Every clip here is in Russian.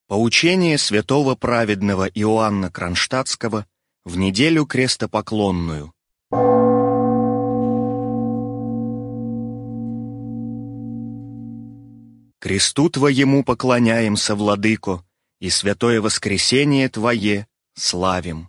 Поучение святого праведного Иоанна Кронштадтского в неделю крестопоклонную. Кресту Твоему поклоняемся, Владыко, и святое воскресение Твое славим.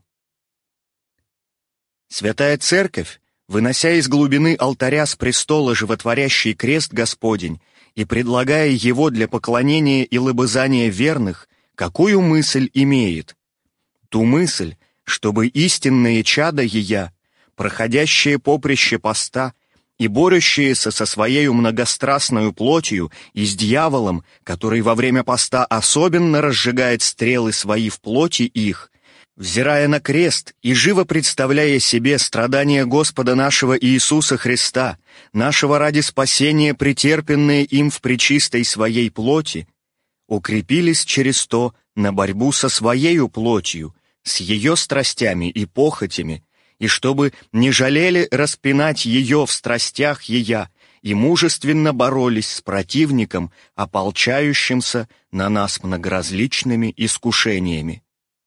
Святая Церковь, вынося из глубины алтаря с престола животворящий крест Господень и предлагая его для поклонения и лобызания верных, какую мысль имеет? Ту мысль, чтобы истинные чада ея, проходящие поприще поста и борющиеся со своею многострастною плотью и с дьяволом, который во время поста особенно разжигает стрелы свои в плоти их, взирая на крест и живо представляя себе страдания Господа нашего Иисуса Христа, нашего ради спасения претерпенные им в пречистой своей плоти, укрепились через то на борьбу со своею плотью, с ее страстями и похотями, и чтобы не жалели распинать ее в страстях ея, и мужественно боролись с противником, ополчающимся на нас многоразличными искушениями.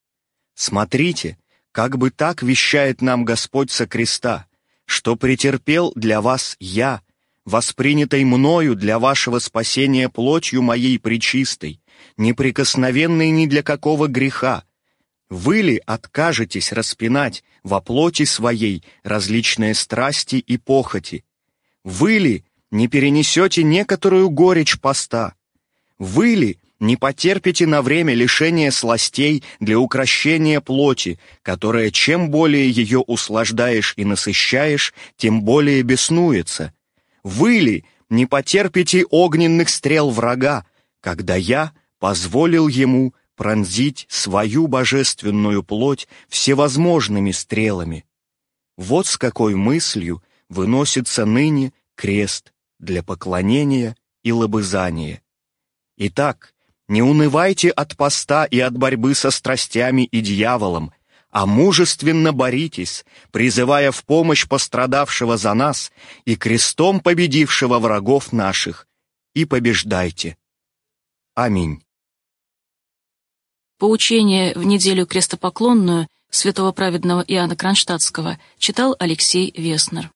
Смотрите, как бы так вещает нам Господь со креста, что претерпел для вас я, воспринятой мною для вашего спасения плотью моей пречистой, неприкосновенной ни для какого греха. Вы ли откажетесь распинать во плоти своей различные страсти и похоти? Вы ли не перенесете некоторую горечь поста? Вы ли не потерпите на время лишения сластей для укрощения плоти, которая чем более ее услаждаешь и насыщаешь, тем более беснуется? Вы ли не потерпите огненных стрел врага, когда я позволил ему пронзить свою божественную плоть всевозможными стрелами? Вот с какой мыслью выносится ныне крест для поклонения и лобызания. Итак, не унывайте от поста и от борьбы со страстями и дьяволом, а мужественно боритесь, призывая в помощь пострадавшего за нас и крестом победившего врагов наших, и побеждайте. Аминь. Поучение в неделю крестопоклонную святого праведного Иоанна Кронштадтского читал Алексей Веснер.